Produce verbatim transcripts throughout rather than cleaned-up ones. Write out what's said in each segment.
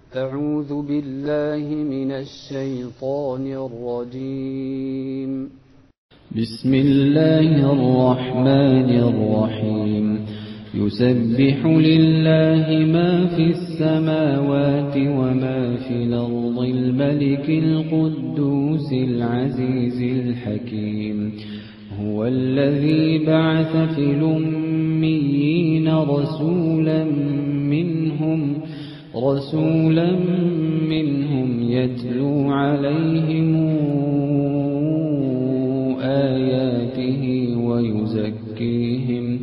أعوذ بالله من الشيطان الرجيم. بسم الله الرحمن الرحيم. يسبح لله ما في السماوات وما في الأرض الملك القدوس العزيز الحكيم. هو الذي بعث في الأميين رسولا منهم رسولا منهم يتلو عليهم آياته ويزكيهم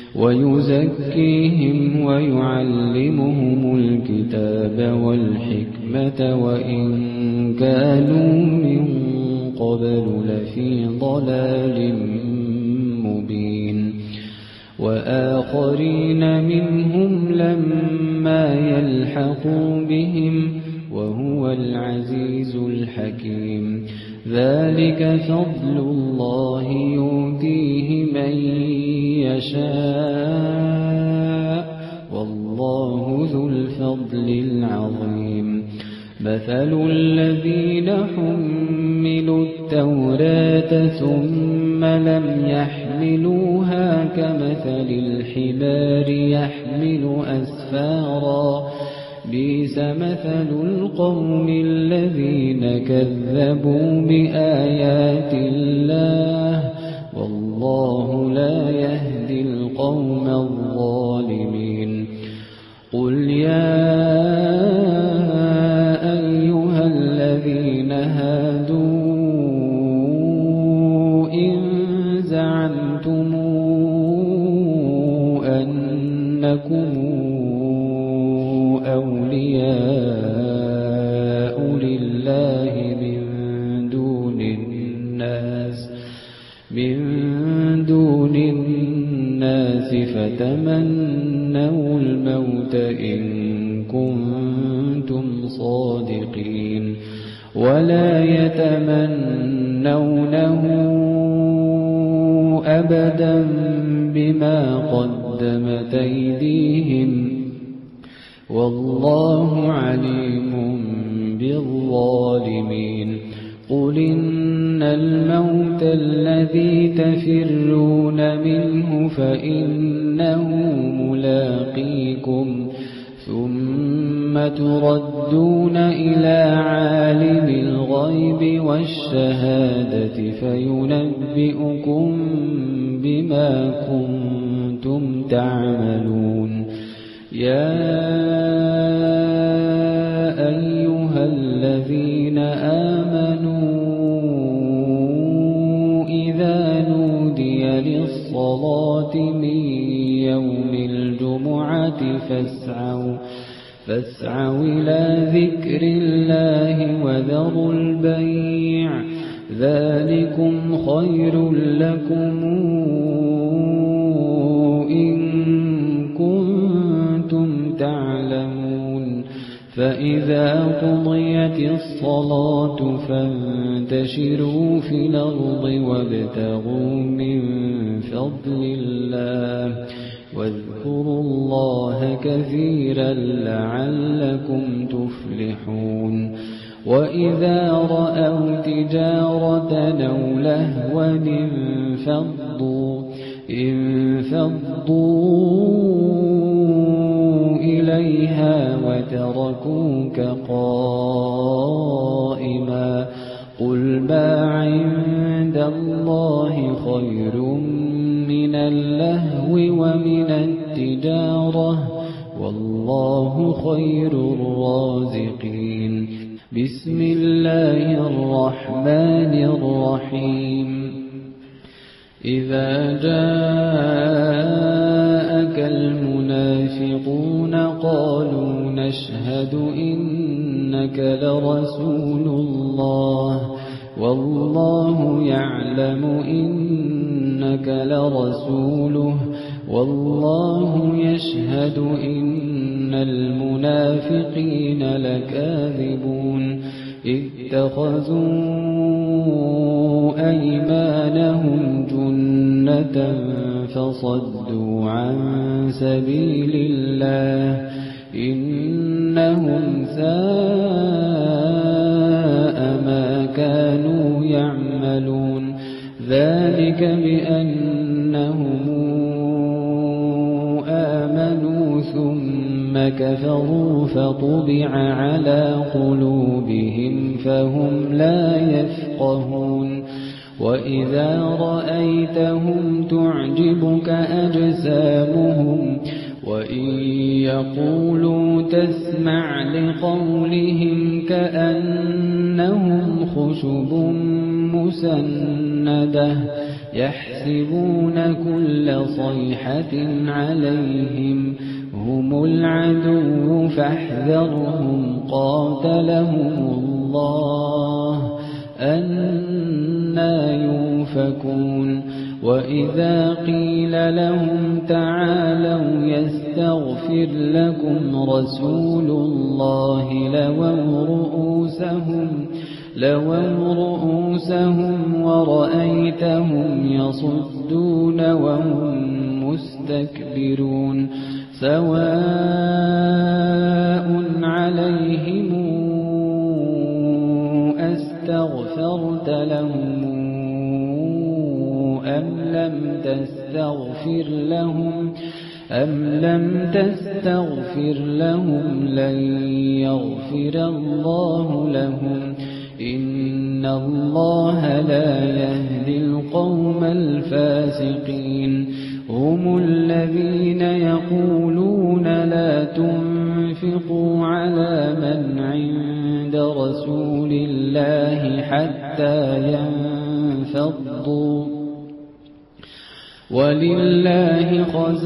ويزكيهم ويعلمهم الكتاب والحكمة وإن كانوا من قبل لفي ضلال مبين. وآخرين منهم لما يلحقوا بهم وهو العزيز الحكيم. ذلك فضل الله يؤتيه من يشاء والله ذو الفضل العظيم. مثل الذين حملوا التوراة ثم لم يحملوها كمثل الحمار يحمل أسفارا بئس مثل القوم الذين كذبوا بآيات الله والله لا يهدي القوم الظالمين. قل يا أيها الذين هادوا إن زعمتم أنكم أولياء لله من دون الناس من دون الناس فتمنوا الموت إن كنتم صادقين ولا يتمنونه أبدا بما قدمت أيديهم والله عليم بالظالمين. قل إن الموت الذي تفرون منه فإنه ملاقيكم ثم تردون إلى عالم الغيب والشهادة فينبئكم بما كنتم تعملون. يا أيها الذين آمنوا إذا نودي للصلاة من يوم الجمعة فاسعوا فاسعوا إلى ذكر الله وذروا البيع ذلكم خير لكم إن كنتم تعلمون. فإذا قضيت الصلاة فانتشروا في الأرض وابتغوا من فضل الله واذكروا الله كثيرا لعلكم تفلحون. وإذا رأوا تجارة أو لهوا انفضوا انفضوا إليها وتركوك قائما قل ما عند الله خير من اللهو ومن التجارة والله خير الرازقين. بسم الله الرحمن الرحيم. إذا جاءك المنافقون قالوا نشهد إنك لرسول الله والله يعلم إنك لرسوله والله يشهد إن المنافقين لكاذبون. اتخذوا أيمانهم جنة فصدوا عن سبيل الله إنهم لهم ساء ما كانوا يعملون ذلك بأنهم آمنوا ثم كفروا فطبع على قلوبهم فهم لا يفقهون وإذا رأيتهم تعجبك أجسامهم وإن يقولوا تسمع لقولهم كأنهم خشب مسندة يحسبون كل صيحة عليهم هم العدو فاحذرهم قاتلهم الله أنى يؤفكون وإذا قيل لهم تعالوا يستغفر لكم رسول الله لووا رؤوسهم لووا رؤوسهم ورأيتهم يصدون وهم مستكبرون سواء عليهم أستغفرت لهم أم لم تستغفر لهم أم لم تستغفر لهم لن يغفر الله لهم إن الله لا يهدي القوم الفاسقين هم الذين يقولون لا تنفقوا على من عند رسول الله حتى ينفضوا ولله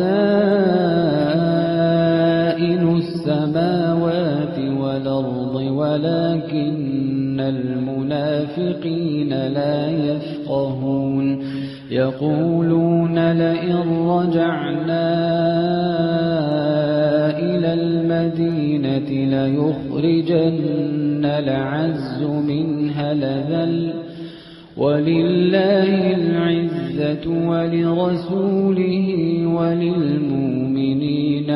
خزائن السماوات والأرض ولكن المنافقين لا يفقهون يقولون لئن رجعنا إلى المدينة ليخرجن الأعز منها الأذل ولله العزة ولرسوله وللمؤمنين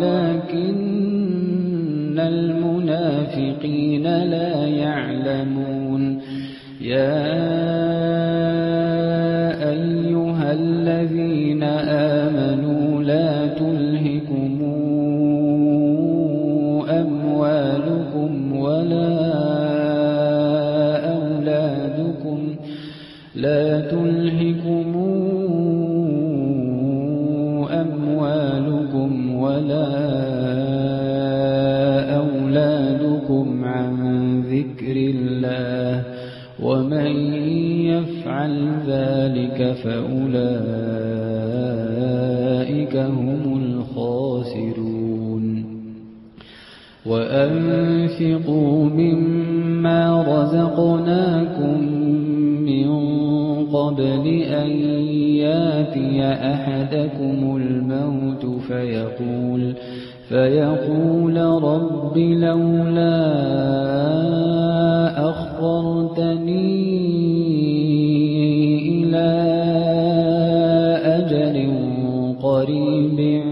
ولكن المنافقين لا يعلمون يا أيها الذين آمنوا لا تلهكم أموالكم ولا أولادكم لا تلهكم أموالكم ولا أولادكم عن ذكر الله ومن يفعل ذلك فأولئك هم الخاسرون وأنفقوا مما رزقناكم من قبل أن ياتي أحدكم الموت فيقول فيقول رب لولا أخرتني إلى أجل قريب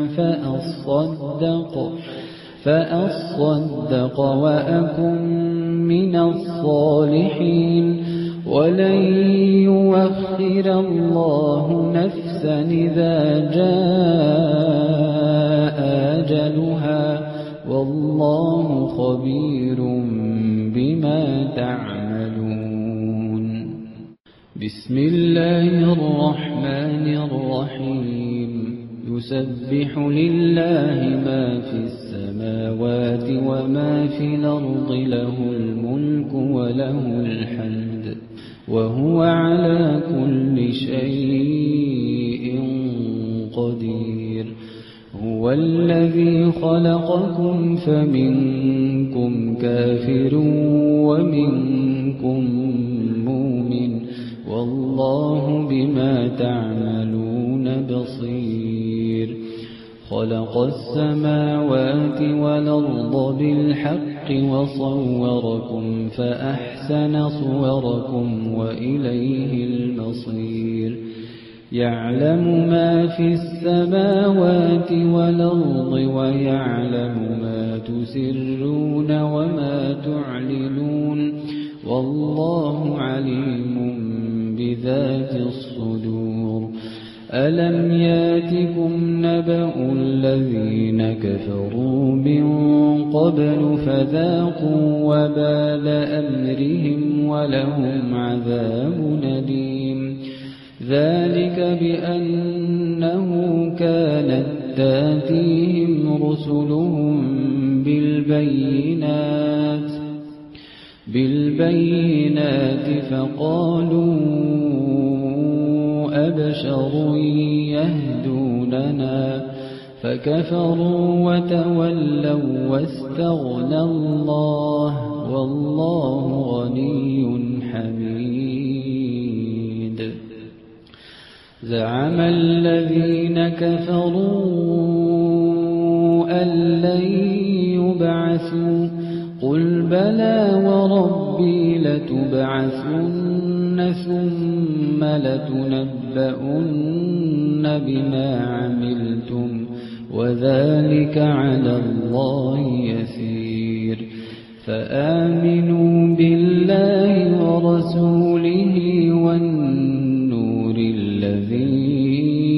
فأصدق فأصدق وأكن من الصالحين ولن يؤخر الله نفسا إذا جاء أجلها والله خبير بما تعملون بسم الله الرحمن الرحيم يسبح لله ما في السماوات وما في الأرض له الملك وله الحمد وهو على كل شيء قدير هو الذي خلقكم فمنكم كافر ومنكم مؤمن والله بما تعملون بصير خلق السماوات والأرض بالحق وصوركم فأحسن صوركم وإليه المصير يعلم ما في السماوات والأرض ويعلم ما تسرون وما تعلنون والله عليم بذات الصدور ألم ياتكم نبأ الذين كفروا من قبل فذاقوا وبال أمرهم ولهم عذاب أليم ذلك بأنه كانت تاتيهم رسلهم بالبينات بالبينات فقالوا أبشر يهدوننا فكفروا وتولوا واستغنى الله والله غني حميد زعم الذين كفروا أن لن يبعثوا قل بلى وربي لتبعثن ثم لتنبؤن بما عملتم وذلك على الله يسير فآمنوا بالله ورسوله والنور الذي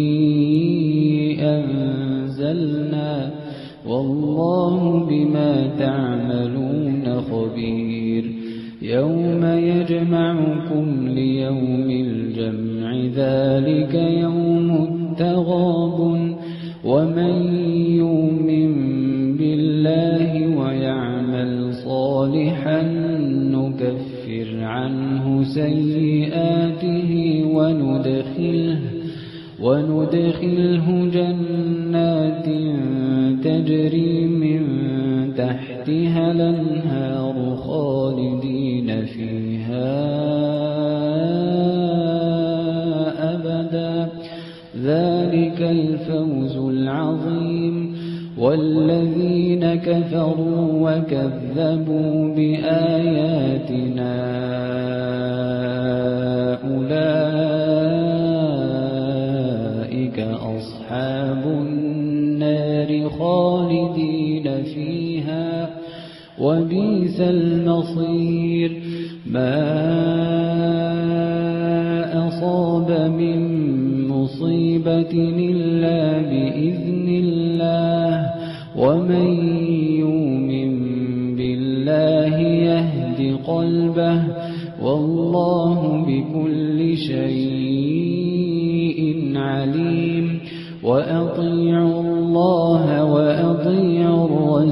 أنزلنا والله بما تعملون خبير يوم يجمعكم ليوم الجمع ذلك يوم التغابن ومن يؤمن بالله ويعمل صالحا نكفر عنه سيئاته وندخله وندخله جنات تجري من تحتها الأنهار خالدين فيها أبدا ذلك الفوز العظيم والذين كفروا وكذبوا بآياتنا أولئك أصحاب النار خالدين فيها وبئس المصير ما أصاب من مصيبة إلا بإذن الله ومن يؤمن بالله يهد قلبه والله بكل شيء عليم وأطيعوا الله وأطيعوا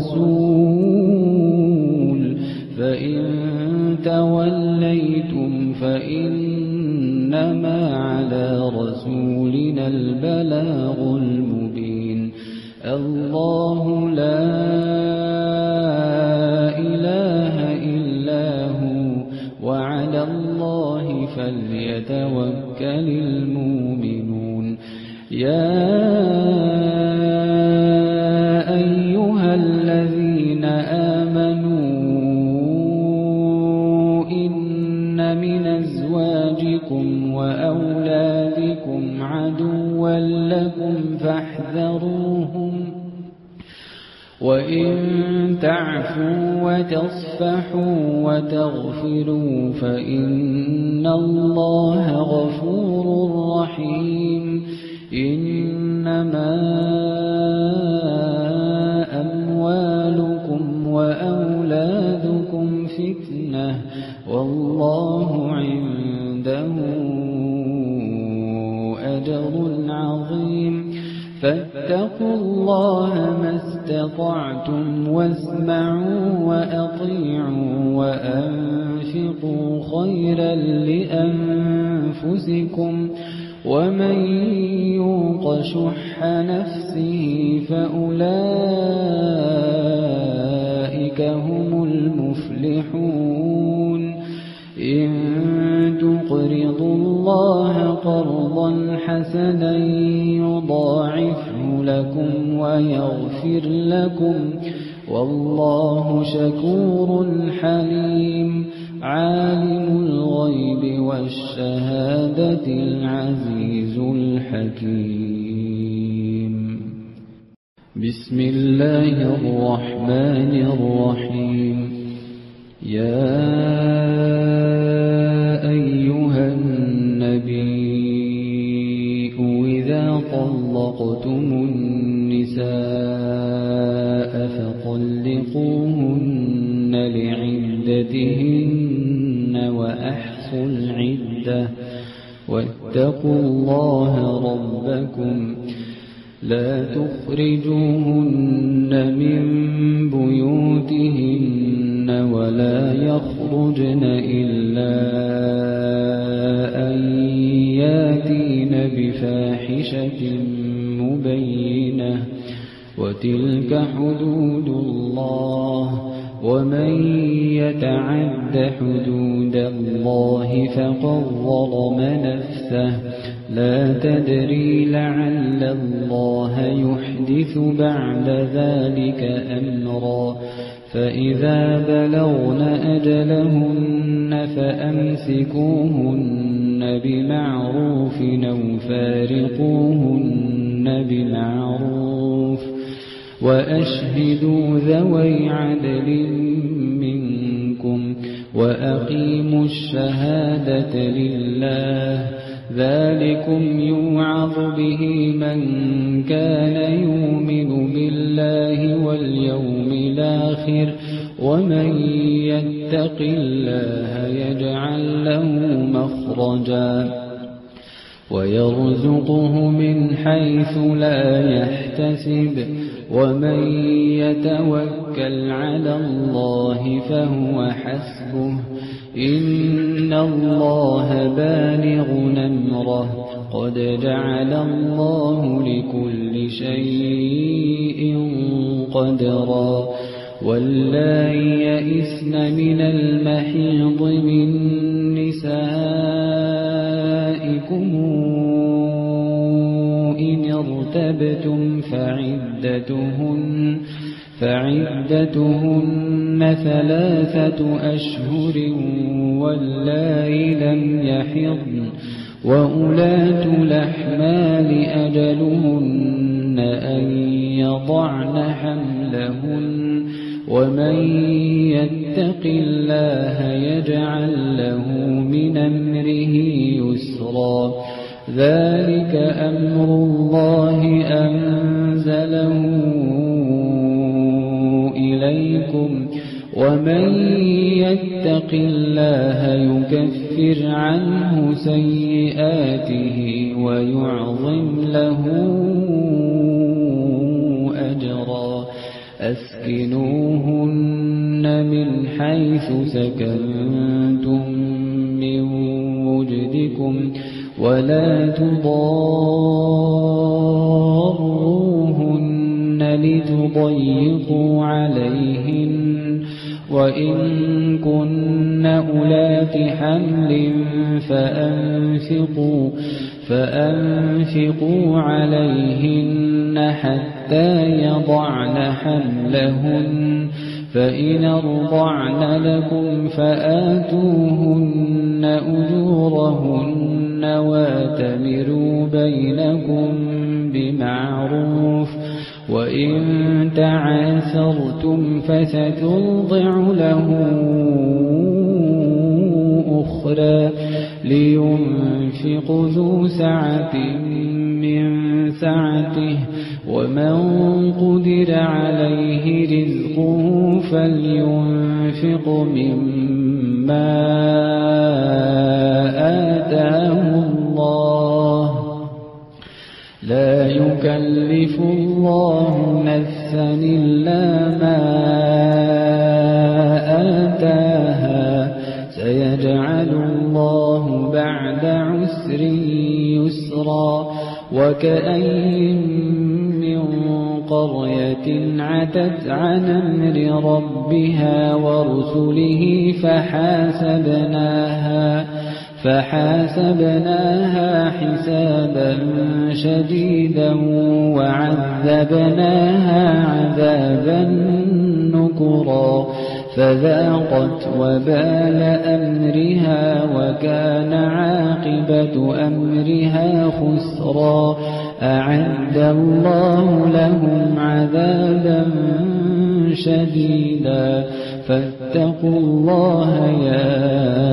الرسول فإن توليتم فإنما على رسولنا البلاغ المبين الله لا إله إلا هو وعلى الله فليتوكل المؤمنون يا أيها الذين آمنوا إن من أزواجكم وأولادكم عدوا لكم فاحذروهم وإن تعفوا وتصفحوا وتغفروا فإن الله غفور رحيم إنما أموالكم وأولادكم فتنة والله عنده أجر عظيم فاتقوا الله ما استطعتم واسمعوا وأطيعوا وأنفقوا خيرا لأنفسكم ومن يوق شح نفسه فأولئك هم المفلحون إن تقرضوا الله قرضا حسنا يضاعفه لكم ويغفر لكم والله شكور حليم عالم الغيب والشهادة العزيز الحكيم حكيم. بسم الله الرحمن الرحيم. يا أيها النبي إذا طلقتم النساء فطلقوهن لعدتهن وأحصوا العدة واتقوا الله ربكم لا تخرجوهن من بيوتهن ولا يخرجن إلا أن ياتين بفاحشة مبينة وتلك حدود الله ومن يتعد حدود الله فقد ظلم نفسه لا تدري لعل الله يحدث بعد ذلك أمرا فإذا بلغن أجلهن فأمسكوهن بمعروف أو فارقوهن بمعروف وأشهدوا ذوي عدل منكم وأقيموا الشهادة لله ذلكم يوعظ به من كان يؤمن بالله واليوم الآخر ومن يتق الله يجعل له مخرجا ويرزقه من حيث لا يحتسب ومن يتوكل على الله فهو حسبه إن الله بالغ أمره قد جعل الله لكل شيء قدرا واللائي يئسن من المحيض من نسائكم إن ارتبتم فعدتهن فعدتهن ثلاثة أشهر واللائي لم يحضن وأولاة الأحمال أجلهن أن يضعن حملهن ومن يتق الله يجعل له من أمره يسرا ذلك أمر الله أنزله إليكم ومن يتق الله يكفر عنه سيئاته ويعظم له أجرا أسكنوهن من حيث سكنتم من وجدكم ولا تضاروهن لتضيقوا عليهن وإن كن أولات حمل فأنفقوا فأنفقوا عليهن حتى يضعن حملهن فإن أرضعن لكم فآتوهن أجورهن واتمروا بينكم بمعروف وإن تعاسرتم فسترضع له أخرى لينفق ذو سعة من سعته ومن قدر عليه رزقه فلينفق مما آتاه الله لا يكلف الله نفسا إلا ما آتاها سيجعل الله بعد عسر يسرا وكأين من قرية عتت عن أمر ربها ورسله فحاسبناها فحاسبناها حسابا شديدا وعذبناها عذابا نكرا فذاقت وبال أمرها وكان عاقبة أمرها خسرا أعد الله لهم عذابا شديدا فاتقوا الله يا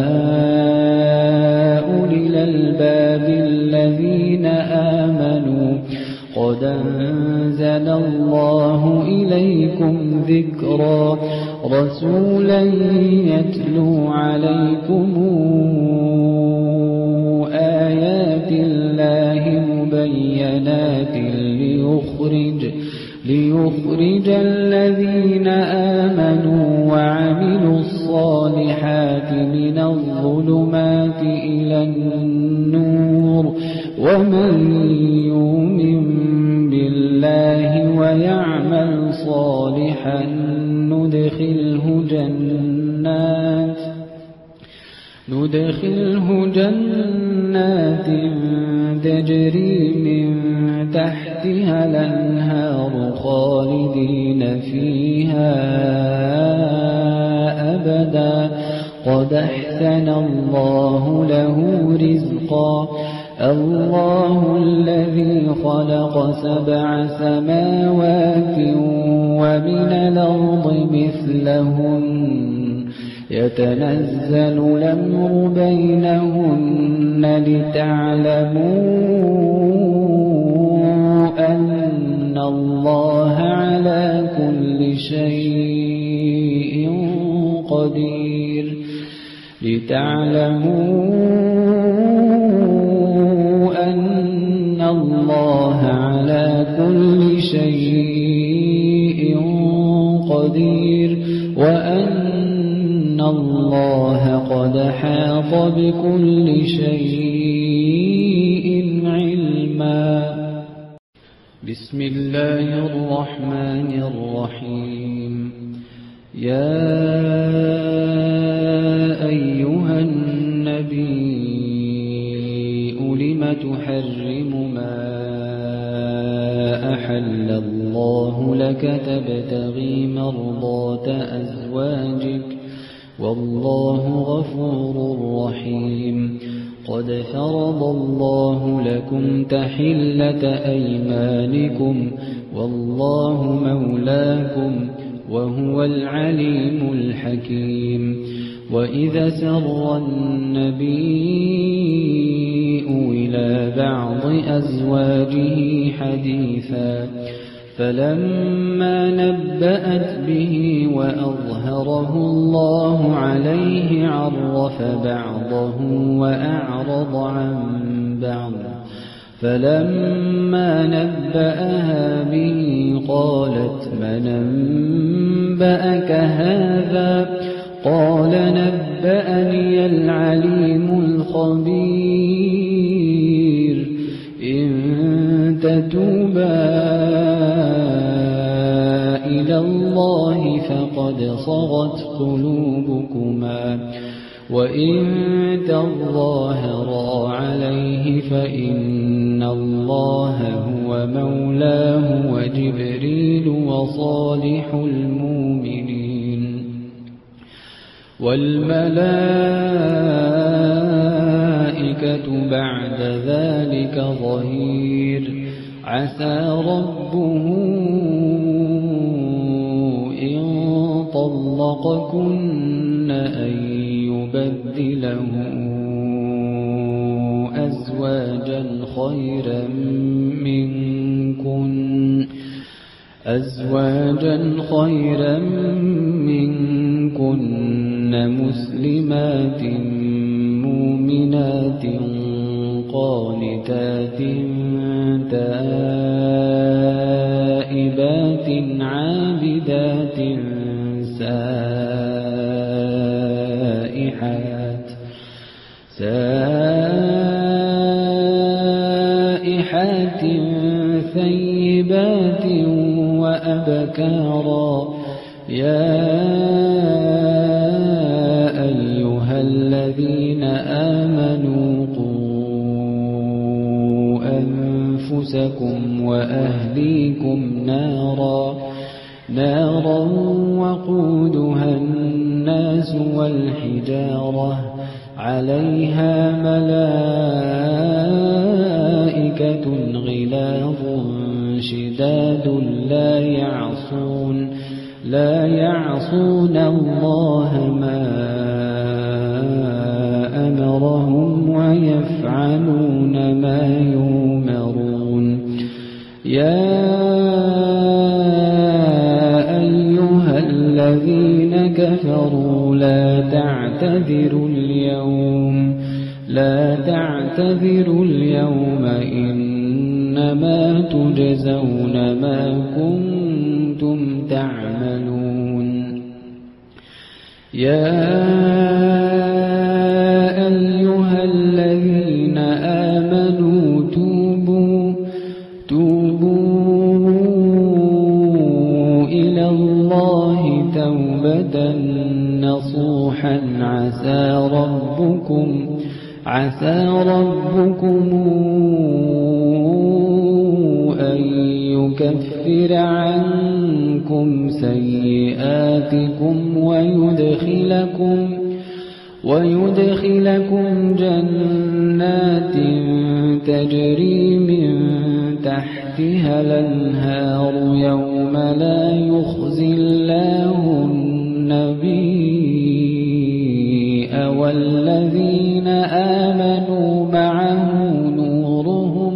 أولي الألباب الذين آمنوا قد أنزل الله إليكم ذكرا رسولا يتلو عليكم آيات الله مبينات ليخرج ليخرج الذين آمنوا وعملوا الصالحات من الظلمات إلى النور ومن يؤمن بالله ويعمل صالحا ندخله جنات ندخله جنات تجري من تحتها الأنهار خالدين فيها أبدا قد أحسن الله له رزقا الله الذي خلق سبع سماوات ومن الأرض مثلهن يتنزل الأمر بينهن لتعلموا أن الله على كل شيء قدير لتعلموا أن الله على كل شيء قدير وأن الله قد حاط بكل شيء علما بسم الله الرحمن الرحيم يا أيها النبي لم تحرم ما أحل الله لك تبتغي مرضات أزواجك والله غفور رحيم قد فرض الله لكم تحلة أيمانكم والله مولاكم وهو العليم الحكيم وإذا سر النبي إلى بعض أزواجه حديثا فلما نبأت به وأظهره الله عليه عرف بعضه وأعرض عن بعض فلما نبأها به قالت من أنبأك هذا قال نبأني العليم الخبير إن تتوبا إلى الله فقد صغت قلوبكما وإن تظاهرا عليه فإن الله هو مولاه وجبريل وصالح المؤمنين والملائكة بعد ذلك ظهير عسى ربه إن طلقكن أن يبدله أزواجا خيرا منكن أزواجا خيرا منكن مسلمات مؤمنات قانتات تائبات عابدات سائحات سائحات ثيبات وأبكارا يا أيها الذين آمنوا قوا أنفسكم وأهليكم نارا نارا وقودها الناس الناس والحجارة عليها ملائكة غلاظ شداد لا يعصون لا يعصون الله ما أمرهم ويفعلون ما يؤمرون. يا أيها الذين كفروا لا تعتذروا اليوم لا تعتذروا اليوم إنما تجزون ما كنتم تعملون. يا أيها الذين آمنوا توبوا توبوا إلى الله توبة نصوحا عسى ربكم عسى ربكم أن يكفر عنكم سيئاتكم ويدخلكم ويدخلكم جنات تجري من تحتها الأنهار يوم لا يخزي الله النبي والذين آمنوا معه نورهم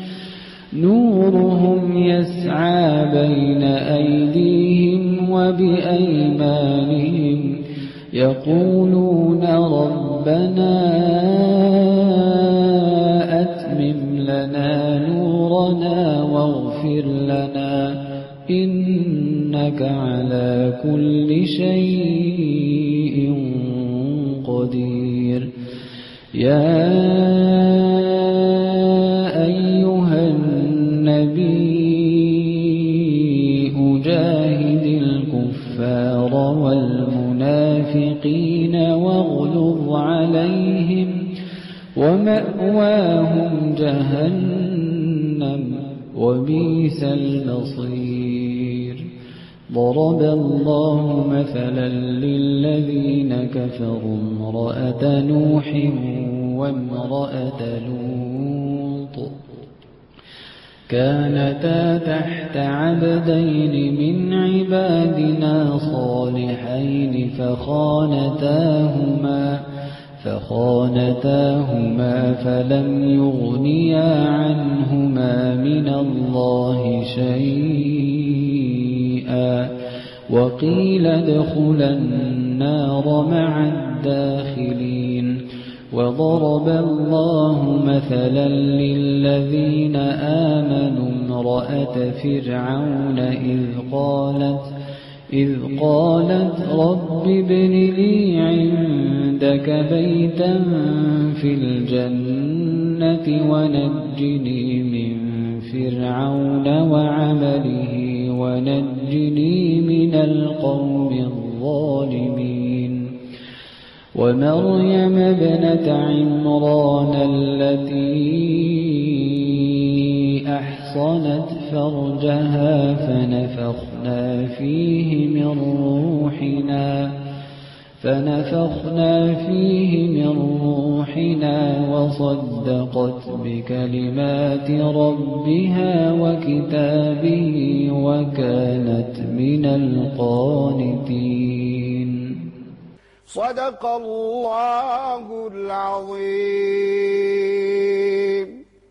نورهم يسعى بين أيديهم وبأيمانهم يقولون ربنا أتمم لنا نورنا واغفر لنا إنك على كل شيء قدير. يا أيها النبي جاهد الكفار والمنافقين واغلظ عليهم ومأواهم جهنم وبئس المصير. ضرب الله مثلا للذين كفروا امرأة نوح وامرأة لوط كانتا تحت عبدين من عبادنا صالحين فخانتاهما فخانتاهما فلم يغنيا عنهما من الله شيئا وقيل ادخلا النار مع الداخلين. وضرب الله مثلا للذين آمنوا امرأة فرعون إذ قالت إذ قالت رب ابن لي عندك بيتا في الجنة ونجني من فرعون وعمله ونجني من القوم الظالمين. ومريم ابنة عمران التي أحصنت فرجها فنفخنا فيه من روحنا فنفخنا فيه من روحنا وصدقت بكلمات ربها وكتابه وكانت من القانتين. صدق الله العظيم.